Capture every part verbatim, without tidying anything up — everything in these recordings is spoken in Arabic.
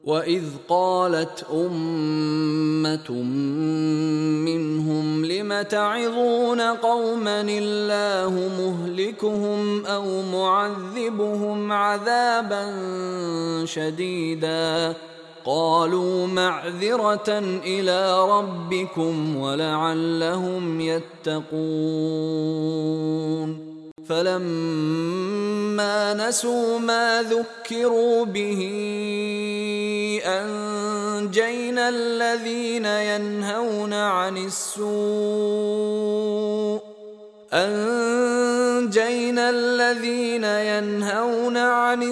وإذ قالت أمة منهم لم تعظون قوما الله مهلكهم أو معذبهم عذابا شديدا قالوا معذرة إلى ربكم ولعلهم يتقون فلما نسوا ما ذكروا به أنجينا الذين ينهون عن السوء أنجينا الذين ينهون عن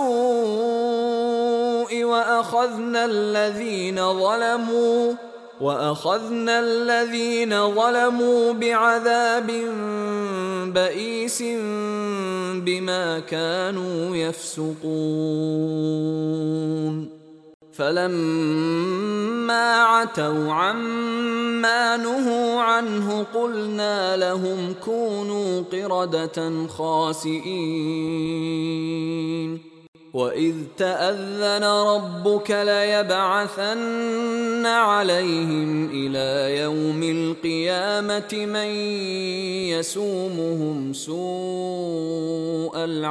السوء وأخذنا الذين ظلموا وأخذنا الذين ظلموا بعذاب بئيس بما كانوا يفسقون فلما عتوا عما نهوا عنه قلنا لهم كونوا قردة خاسئين وإذ تأذن ربك ليبعثن عليهم إلى يوم القيامة من يسومهم سوء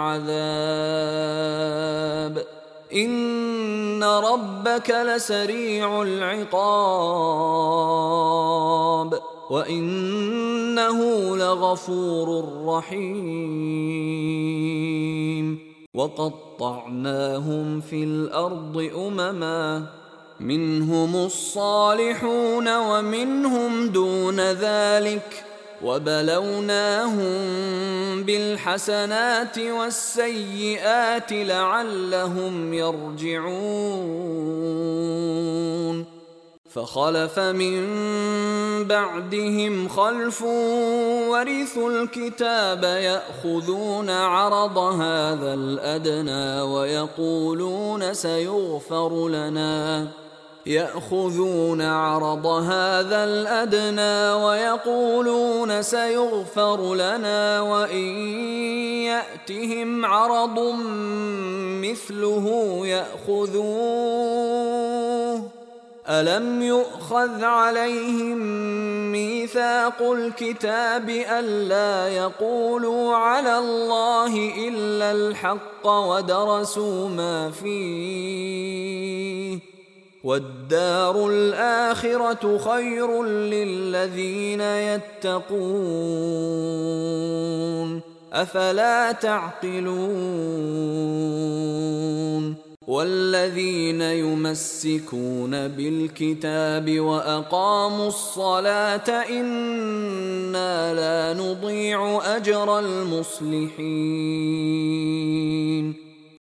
العذاب إن ربك لسريع العقاب وإنه لغفور رحيم وقطعناهم في الأرض أمما منهم الصالحون ومنهم دون ذلك وبلوناهم بالحسنات والسيئات لعلهم يرجعون فخلف من بعدهم خلف ورثوا الكتاب يأخذون عرض هذا الأدنى ويقولون سيغفر لنا يأخذون عرض هذا الأدنى ويقولون سيغفر لنا وإن يأتهم عرض مثله يأخذوه ألم يؤخذ عليهم ميثاق الكتاب ألا يقولوا على الله إلا الحق ودرسوا ما فيه والدار الآخرة خير للذين يتقون أفلا تعقلون والذين يمسكون بالكتاب وأقاموا الصلاة إنا لا نضيع أجر المصلحين